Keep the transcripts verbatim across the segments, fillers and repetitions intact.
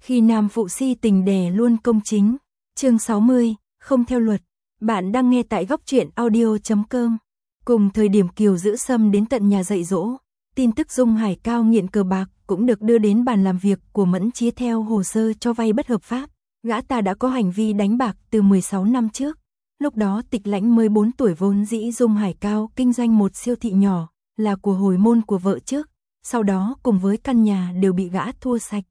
Khi nam phụ si tình đè luôn công chính. Chương sáu mươi, không theo luật. Bạn đang nghe tại góc truyện audio chấm com. Cùng thời điểm Kiều Giữ Sâm đến tận nhà dạy dỗ, tin tức Dung Hải Cao nghiện cờ bạc cũng được đưa đến bàn làm việc của Mẫn Chí theo hồ sơ cho vay bất hợp pháp. Gã ta đã có hành vi đánh bạc từ mười sáu năm trước. Lúc đó Tịch Lãnh mười bốn tuổi, vốn dĩ Dung Hải Cao kinh doanh một siêu thị nhỏ, là của hồi môn của vợ trước, sau đó cùng với căn nhà đều bị gã thua sạch.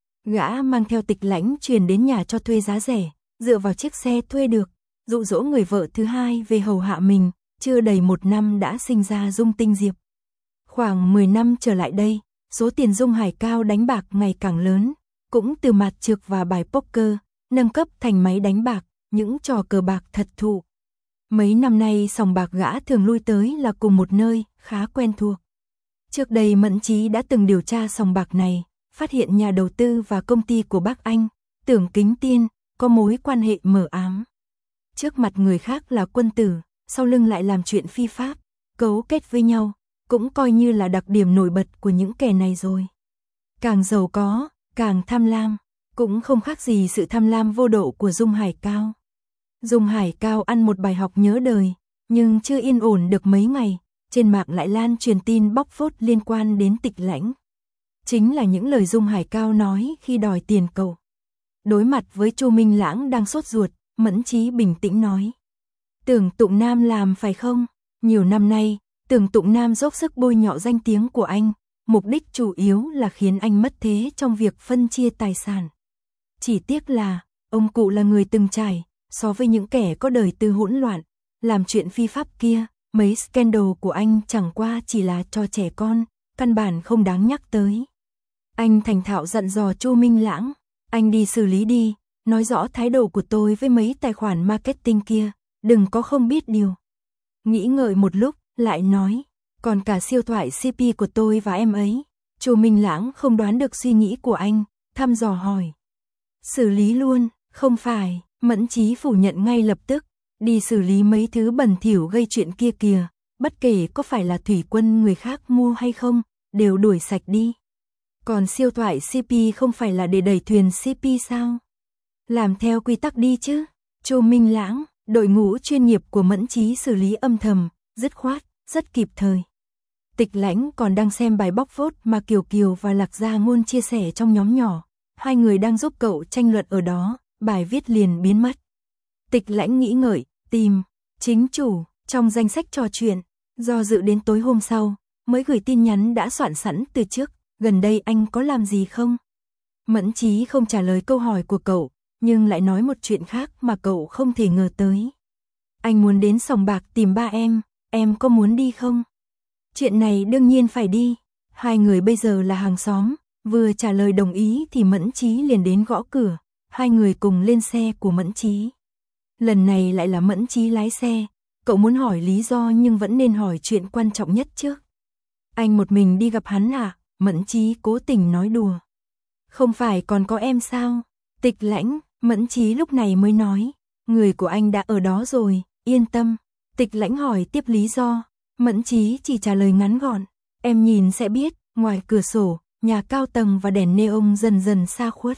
Gã mang theo Tịch Lãnh chuyển đến nhà cho thuê giá rẻ, dựa vào chiếc xe thuê được, dụ dỗ người vợ thứ hai về hầu hạ mình, chưa đầy một năm đã sinh ra Dung Tinh Diệp. Khoảng mười năm trở lại đây, số tiền Dung Hải Cao đánh bạc ngày càng lớn, cũng từ mặt trược và bài poker, nâng cấp thành máy đánh bạc, những trò cờ bạc thật thụ. Mấy năm nay sòng bạc gã thường lui tới là cùng một nơi, khá quen thuộc. Trước đây Mẫn Chí đã từng điều tra sòng bạc này, phát hiện nhà đầu tư và công ty của bác anh, Tưởng Kính Tiên, có mối quan hệ mờ ám. Trước mặt người khác là quân tử, sau lưng lại làm chuyện phi pháp, cấu kết với nhau, cũng coi như là đặc điểm nổi bật của những kẻ này rồi. Càng giàu có, càng tham lam, cũng không khác gì sự tham lam vô độ của Dung Hải Cao. Dung Hải Cao ăn một bài học nhớ đời, nhưng chưa yên ổn được mấy ngày, trên mạng lại lan truyền tin bóc phốt liên quan đến Tịch Lãnh. Chính là những lời Dung Hải Cao nói khi đòi tiền cậu. Đối mặt với Chu Minh Lãng đang sốt ruột, Mẫn Chí bình tĩnh nói: Tưởng Tụng Nam làm phải không? Nhiều năm nay, Tưởng Tụng Nam dốc sức bôi nhọ danh tiếng của anh, mục đích chủ yếu là khiến anh mất thế trong việc phân chia tài sản. Chỉ tiếc là, ông cụ là người từng trải, so với những kẻ có đời tư hỗn loạn, làm chuyện phi pháp kia, mấy scandal của anh chẳng qua chỉ là trò trẻ con, căn bản không đáng nhắc tới. Anh thành thạo dặn dò Chu Minh Lãng: anh đi xử lý đi, nói rõ thái độ của tôi với mấy tài khoản marketing kia, đừng có không biết điều. Nghĩ ngợi một lúc, lại nói: còn cả siêu thoại xê pê của tôi và em ấy. Chu Minh Lãng không đoán được suy nghĩ của anh, thăm dò hỏi: xử lý luôn? Không phải. Mẫn Chí phủ nhận ngay lập tức: đi xử lý mấy thứ bẩn thỉu gây chuyện kia kìa, bất kể có phải là thủy quân người khác mua hay không, đều đuổi sạch đi. Còn siêu thoại xê pê không phải là để đẩy thuyền xê pê sao? Làm theo quy tắc đi chứ. Chu Minh Lãng, đội ngũ chuyên nghiệp của Mẫn Chí xử lý âm thầm, dứt khoát, rất kịp thời. Tịch Lãnh còn đang xem bài bóc phốt mà Kiều Kiều và Lạc Gia Ngôn chia sẻ trong nhóm nhỏ, hai người đang giúp cậu tranh luận ở đó, bài viết liền biến mất. Tịch Lãnh nghĩ ngợi, tìm chính chủ trong danh sách trò chuyện, do dự đến tối hôm sau mới gửi tin nhắn đã soạn sẵn từ trước: gần đây anh có làm gì không? Mẫn Chí không trả lời câu hỏi của cậu, nhưng lại nói một chuyện khác mà cậu không thể ngờ tới. Anh muốn đến sòng bạc tìm ba em, em có muốn đi không? Chuyện này đương nhiên phải đi, hai người bây giờ là hàng xóm. Vừa trả lời đồng ý thì Mẫn Chí liền đến gõ cửa, hai người cùng lên xe của Mẫn Chí. Lần này lại là Mẫn Chí lái xe, cậu muốn hỏi lý do nhưng vẫn nên hỏi chuyện quan trọng nhất trước. Anh một mình đi gặp hắn à? Mẫn Chí cố tình nói đùa. Không phải còn có em sao? Tịch Lãnh, Mẫn Chí lúc này mới nói, người của anh đã ở đó rồi, yên tâm. Tịch Lãnh hỏi tiếp lý do, Mẫn Chí chỉ trả lời ngắn gọn: em nhìn sẽ biết. Ngoài cửa sổ, nhà cao tầng và đèn neon dần dần xa khuất.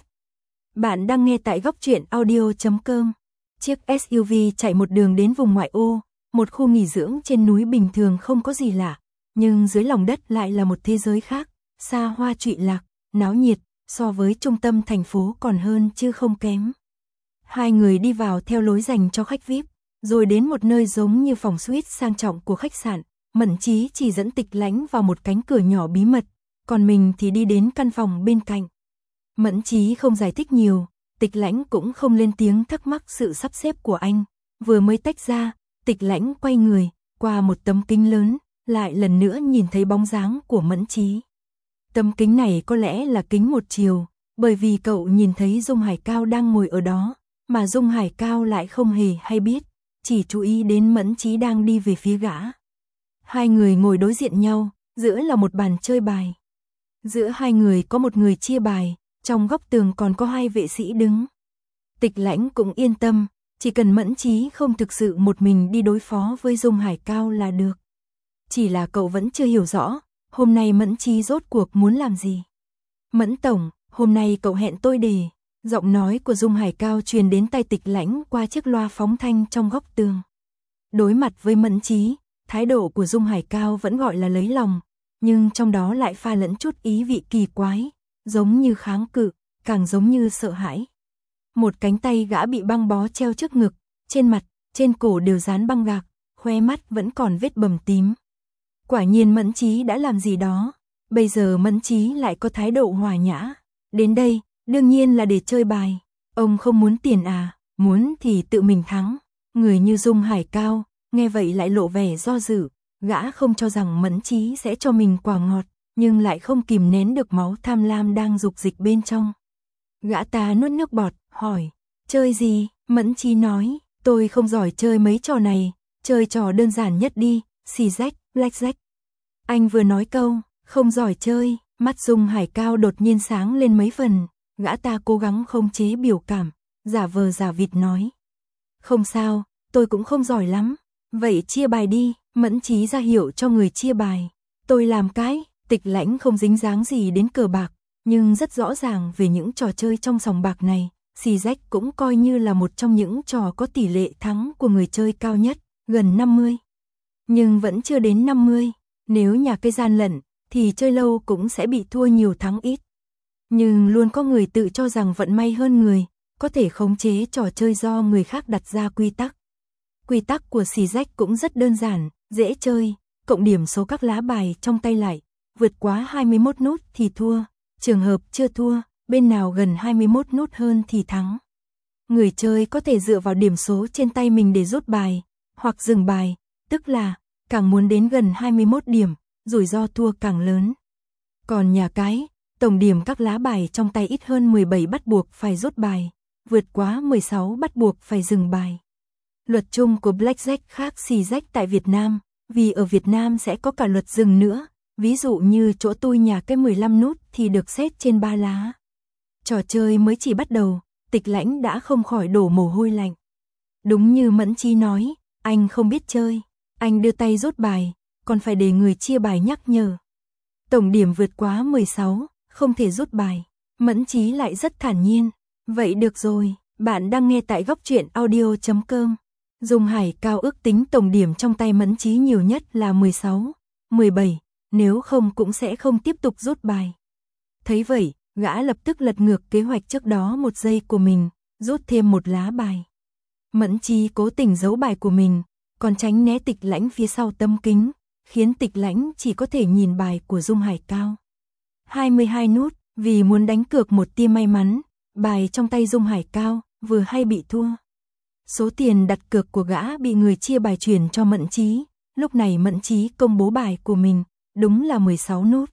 Bạn đang nghe tại góc truyện audio chấm com. Chiếc ét u vê chạy một đường đến vùng ngoại ô, một khu nghỉ dưỡng trên núi bình thường không có gì lạ, nhưng dưới lòng đất lại là một thế giới khác, xa hoa trụy lạc, náo nhiệt, so với trung tâm thành phố còn hơn chứ không kém. Hai người đi vào theo lối dành cho khách vi ai pi, rồi đến một nơi giống như phòng suite sang trọng của khách sạn. Mẫn Chí chỉ dẫn Tịch Lãnh vào một cánh cửa nhỏ bí mật, còn mình thì đi đến căn phòng bên cạnh. Mẫn Chí không giải thích nhiều, Tịch Lãnh cũng không lên tiếng thắc mắc sự sắp xếp của anh. Vừa mới tách ra, Tịch Lãnh quay người, qua một tấm kính lớn, lại lần nữa nhìn thấy bóng dáng của Mẫn Chí. Tấm kính này có lẽ là kính một chiều, bởi vì cậu nhìn thấy Dung Hải Cao đang ngồi ở đó, mà Dung Hải Cao lại không hề hay biết, chỉ chú ý đến Mẫn Chí đang đi về phía gã. Hai người ngồi đối diện nhau, giữa là một bàn chơi bài. Giữa hai người có một người chia bài, trong góc tường còn có hai vệ sĩ đứng. Tịch Lãnh cũng yên tâm, chỉ cần Mẫn Chí không thực sự một mình đi đối phó với Dung Hải Cao là được. Chỉ là cậu vẫn chưa hiểu rõ, hôm nay Mẫn Chí rốt cuộc muốn làm gì. Mẫn tổng, Hôm nay cậu hẹn tôi để. Giọng nói của Dung Hải Cao truyền đến tai Tịch Lãnh qua chiếc loa phóng thanh trong góc tường. Đối mặt với Mẫn Chí, thái độ của Dung Hải Cao vẫn gọi là lấy lòng, nhưng trong đó lại pha lẫn chút ý vị kỳ quái, giống như kháng cự, càng giống như sợ hãi. Một cánh tay gã bị băng bó treo trước ngực, trên mặt, trên cổ đều dán băng gạc, khóe mắt vẫn còn vết bầm tím. Quả nhiên Mẫn Chí đã làm gì đó, bây giờ Mẫn Chí lại có thái độ hòa nhã. Đến đây, đương nhiên là để chơi bài. Ông không muốn tiền à, muốn thì tự mình thắng. Người như Dung Hải Cao, nghe vậy lại lộ vẻ do dự. Gã không cho rằng Mẫn Chí sẽ cho mình quả ngọt, nhưng lại không kìm nén được máu tham lam đang dục dịch bên trong. Gã ta nuốt nước bọt, hỏi, chơi gì? Mẫn Chí nói, tôi không giỏi chơi mấy trò này, chơi trò đơn giản nhất đi, xì rách, blackjack. Anh vừa nói câu, không giỏi chơi, mắt Dung Hải Cao đột nhiên sáng lên mấy phần, gã ta cố gắng khống chế biểu cảm, giả vờ giả vịt nói. Không sao, tôi cũng không giỏi lắm, vậy chia bài đi. Mẫn Chí ra hiệu cho người chia bài. Tôi làm cái. Tịch Lãnh không dính dáng gì đến cờ bạc, nhưng rất rõ ràng về những trò chơi trong sòng bạc này, xì rách cũng coi như là một trong những trò có tỷ lệ thắng của người chơi cao nhất, gần năm mươi. Nhưng vẫn chưa đến năm mươi, nếu nhà cái gian lận, thì chơi lâu cũng sẽ bị thua nhiều thắng ít. Nhưng luôn có người tự cho rằng vận may hơn người, có thể khống chế trò chơi do người khác đặt ra quy tắc. Quy tắc của xì rách cũng rất đơn giản, dễ chơi, cộng điểm số các lá bài trong tay lại, vượt quá hai mươi mốt nút thì thua, trường hợp chưa thua, bên nào gần hai mươi mốt nút hơn thì thắng. Người chơi có thể dựa vào điểm số trên tay mình để rút bài, hoặc dừng bài, tức là càng muốn đến gần hai mươi mốt điểm, rủi ro thua càng lớn. Còn nhà cái, tổng điểm các lá bài trong tay ít hơn mười bảy bắt buộc phải rút bài, vượt quá mười sáu bắt buộc phải dừng bài. Luật chung của blackjack khác xì rách tại Việt Nam, vì ở Việt Nam sẽ có cả luật dừng nữa, ví dụ như chỗ tôi nhà cái mười lăm nút thì được xét trên ba lá. Trò chơi mới chỉ bắt đầu, Tịch Lãnh đã không khỏi đổ mồ hôi lạnh. Đúng như Mẫn Chí nói, anh không biết chơi, anh đưa tay rút bài, còn phải để người chia bài nhắc nhở. Tổng điểm vượt quá mười sáu, không thể rút bài. Mẫn Chí lại rất thản nhiên, vậy được rồi, bạn đang nghe tại góc truyện audio chấm com. Dung Hải Cao ước tính tổng điểm trong tay Mẫn Chí nhiều nhất là mười sáu, mười bảy, nếu không cũng sẽ không tiếp tục rút bài. Thấy vậy, gã lập tức lật ngược kế hoạch trước đó một giây của mình, rút thêm một lá bài. Mẫn Chí cố tình giấu bài của mình, còn tránh né Tịch Lãnh phía sau tấm kính, khiến Tịch Lãnh chỉ có thể nhìn bài của Dung Hải Cao. hai mươi hai nút, vì muốn đánh cược một tia may mắn, bài trong tay Dung Hải Cao vừa hay bị thua. Số tiền đặt cược của gã bị người chia bài chuyển cho Mẫn Chí, lúc này Mẫn Chí công bố bài của mình, đúng là mười sáu nút.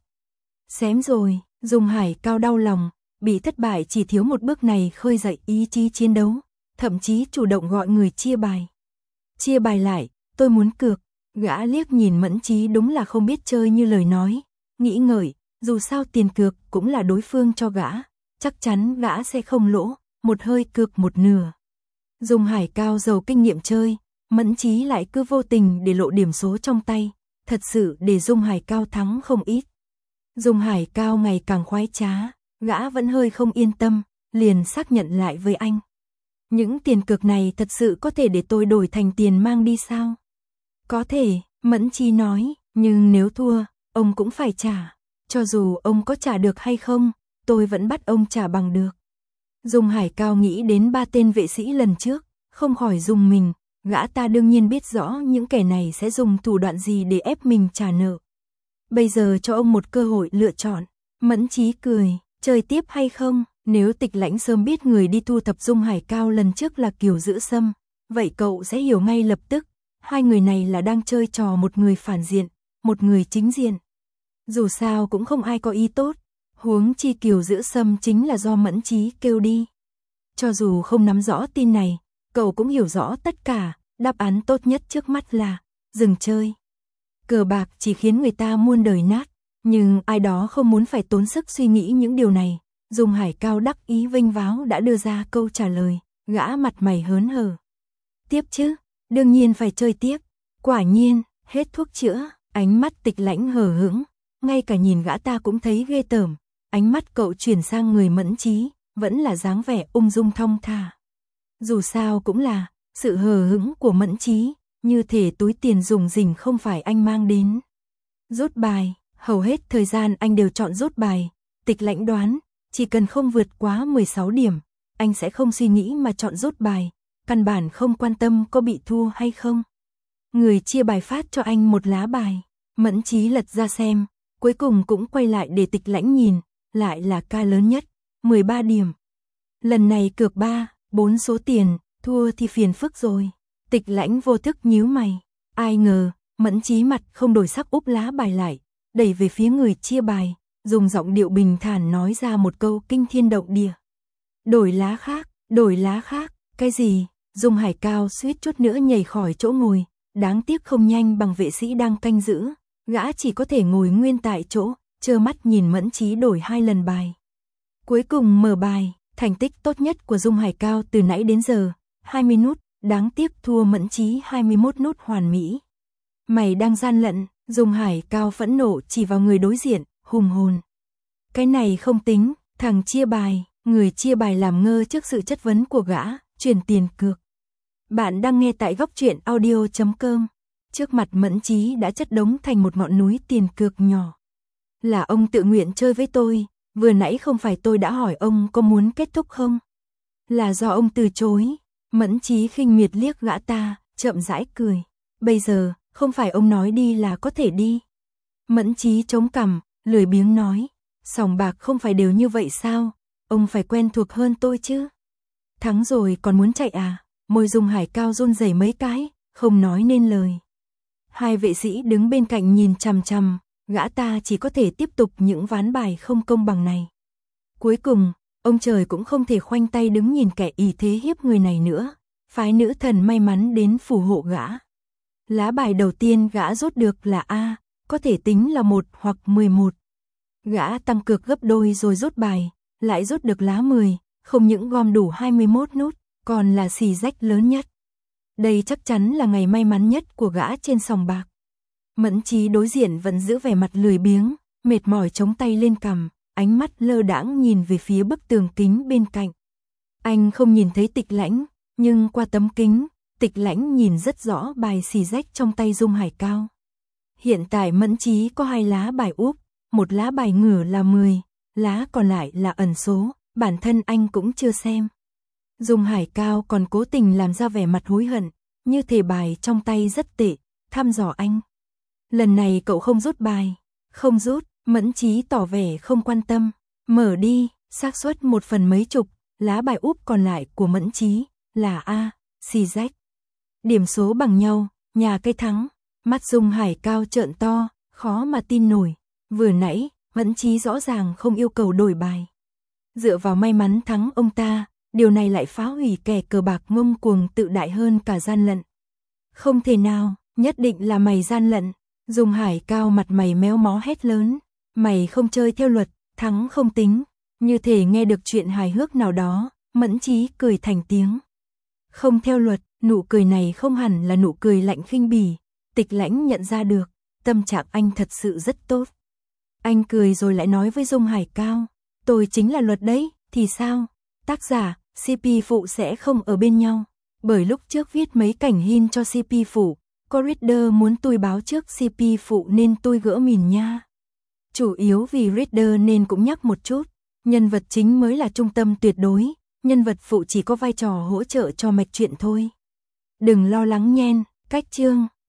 Xém rồi, Dung Hải Cao đau lòng, bị thất bại chỉ thiếu một bước này khơi dậy ý chí chiến đấu, thậm chí chủ động gọi người chia bài. Chia bài lại, tôi muốn cược. Gã liếc nhìn Mẫn Chí đúng là không biết chơi như lời nói, nghĩ ngợi, dù sao tiền cược cũng là đối phương cho gã, chắc chắn gã sẽ không lỗ, một hơi cược một nửa. Dung Hải Cao giàu kinh nghiệm chơi, Mẫn Chí lại cứ vô tình để lộ điểm số trong tay, thật sự để Dung Hải Cao thắng không ít. Dung Hải Cao ngày càng khoái trá, gã vẫn hơi không yên tâm, liền xác nhận lại với anh. Những tiền cược này thật sự có thể để tôi đổi thành tiền mang đi sao? Có thể, Mẫn Chí nói, nhưng nếu thua, ông cũng phải trả. Cho dù ông có trả được hay không, tôi vẫn bắt ông trả bằng được. Dung Hải Cao nghĩ đến ba tên vệ sĩ lần trước, không khỏi rùng mình, gã ta đương nhiên biết rõ những kẻ này sẽ dùng thủ đoạn gì để ép mình trả nợ. Bây giờ cho ông một cơ hội lựa chọn. Mẫn Chí cười, chơi tiếp hay không? Nếu Tịch Lãnh sớm biết người đi thu thập Dung Hải Cao lần trước là Kiều Giữ Sâm, vậy cậu sẽ hiểu ngay lập tức, hai người này là đang chơi trò một người phản diện, một người chính diện. Dù sao cũng không ai có ý tốt, huống chi Kiều Giữ Sâm chính là do Mẫn Chí kêu đi. Cho dù không nắm rõ tin này, cậu cũng hiểu rõ tất cả, đáp án tốt nhất trước mắt là dừng chơi. Cờ bạc chỉ khiến người ta muôn đời nát, nhưng ai đó không muốn phải tốn sức suy nghĩ những điều này. Dung Hải Cao đắc ý vênh váo đã đưa ra câu trả lời, gã mặt mày hớn hở. Tiếp chứ, đương nhiên phải chơi tiếp. Quả nhiên, hết thuốc chữa, ánh mắt Tịch Lãnh hờ hững, ngay cả nhìn gã ta cũng thấy ghê tởm. ánh mắt cậu chuyển sang người Mẫn Chí, vẫn là dáng vẻ ung dung thong thả. Dù sao cũng là sự hờ hững của Mẫn Chí, như thể túi tiền dùng rỉnh không phải anh mang đến. Rút bài, hầu hết thời gian anh đều chọn rút bài. Tịch Lãnh đoán, chỉ cần không vượt quá mười sáu điểm, anh sẽ không suy nghĩ mà chọn rút bài, căn bản không quan tâm có bị thua hay không. Người chia bài phát cho anh một lá bài, Mẫn Chí lật ra xem, cuối cùng cũng quay lại để Tịch Lãnh nhìn, lại là ca lớn nhất, mười ba điểm. Lần này cược ba, bốn số tiền, thua thì phiền phức rồi. Tịch Lãnh vô thức nhíu mày, ai ngờ, Mẫn Chí mặt không đổi sắc úp lá bài lại, đẩy về phía người chia bài, dùng giọng điệu bình thản nói ra một câu kinh thiên động địa. Đổi lá khác, đổi lá khác, cái gì? Dung Hải Cao suýt chút nữa nhảy khỏi chỗ ngồi, đáng tiếc không nhanh bằng vệ sĩ đang canh giữ, gã chỉ có thể ngồi nguyên tại chỗ, trơ mắt nhìn Mẫn Chí đổi hai lần bài. Cuối cùng mở bài, thành tích tốt nhất của Dung Hải Cao từ nãy đến giờ, hai mươi nút, đáng tiếc thua Mẫn Chí hai mươi mốt nút hoàn mỹ. Mày đang gian lận, Dung Hải Cao phẫn nộ chỉ vào người đối diện, hùng hồn. Cái này không tính, thằng chia bài, người chia bài làm ngơ trước sự chất vấn của gã, chuyển tiền cược. Bạn đang nghe tại góc truyện audio chấm com. Trước mặt Mẫn Chí đã chất đống thành một ngọn núi tiền cược nhỏ. Là ông tự nguyện chơi với tôi, vừa nãy không phải tôi đã hỏi ông có muốn kết thúc không? Là do ông từ chối. Mẫn Chí khinh miệt liếc gã ta, chậm rãi cười. Bây giờ, không phải ông nói đi là có thể đi. Mẫn Chí chống cằm, lười biếng nói. Sòng bạc không phải đều như vậy sao? Ông phải quen thuộc hơn tôi chứ. Thắng rồi còn muốn chạy à? Môi Dung Hải Cao run rẩy mấy cái, không nói nên lời. Hai vệ sĩ đứng bên cạnh nhìn chằm chằm, gã ta chỉ có thể tiếp tục những ván bài không công bằng này. Cuối cùng, ông trời cũng không thể khoanh tay đứng nhìn kẻ ỷ thế hiếp người này nữa, phái nữ thần may mắn đến phù hộ gã. Lá bài đầu tiên gã rút được là A, có thể tính là một hoặc mười một. Gã tăng cược gấp đôi rồi rút bài, lại rút được lá mười, không những gom đủ hai mươi mốt nút, còn là xì rách lớn nhất. Đây chắc chắn là ngày may mắn nhất của gã trên sòng bạc. Mẫn Chí đối diện vẫn giữ vẻ mặt lười biếng, mệt mỏi chống tay lên cằm, ánh mắt lơ đãng nhìn về phía bức tường kính bên cạnh. Anh không nhìn thấy Tịch Lãnh, nhưng qua tấm kính, Tịch Lãnh nhìn rất rõ bài xì rách trong tay Dung Hải Cao. Hiện tại Mẫn Chí có hai lá bài úp, một lá bài ngửa là mười, lá còn lại là ẩn số, bản thân anh cũng chưa xem. Dung Hải Cao còn cố tình làm ra vẻ mặt hối hận, như thể bài trong tay rất tệ, thăm dò anh. Lần này cậu không rút bài, không rút, Mẫn Chí tỏ vẻ không quan tâm, mở đi, xác suất một phần mấy chục, lá bài úp còn lại của Mẫn Chí là A, xì rách. Điểm số bằng nhau, nhà cây thắng, mắt Dung Hải Cao trợn to, khó mà tin nổi, vừa nãy, Mẫn Chí rõ ràng không yêu cầu đổi bài. Dựa vào may mắn thắng ông ta, điều này lại phá hủy kẻ cờ bạc ngông cuồng tự đại hơn cả gian lận. Không thể nào, nhất định là mày gian lận. Dung Hải Cao mặt mày méo mó hét lớn, mày không chơi theo luật, thắng không tính. Như thể nghe được chuyện hài hước nào đó, Mẫn Chí cười thành tiếng. Không theo luật, nụ cười này không hẳn là nụ cười lạnh khinh bỉ. Tịch Lãnh nhận ra được, tâm trạng anh thật sự rất tốt. Anh cười rồi lại nói với Dung Hải Cao, tôi chính là luật đấy, thì sao? Tác giả, xê pê phụ sẽ không ở bên nhau. Bởi lúc trước viết mấy cảnh hin cho xê pê phụ, có reader muốn tôi báo trước xê pê phụ nên tôi gỡ mìn nha. Chủ yếu vì reader nên cũng nhắc một chút, nhân vật chính mới là trung tâm tuyệt đối, nhân vật phụ chỉ có vai trò hỗ trợ cho mạch truyện thôi. Đừng lo lắng nhen, cách chương.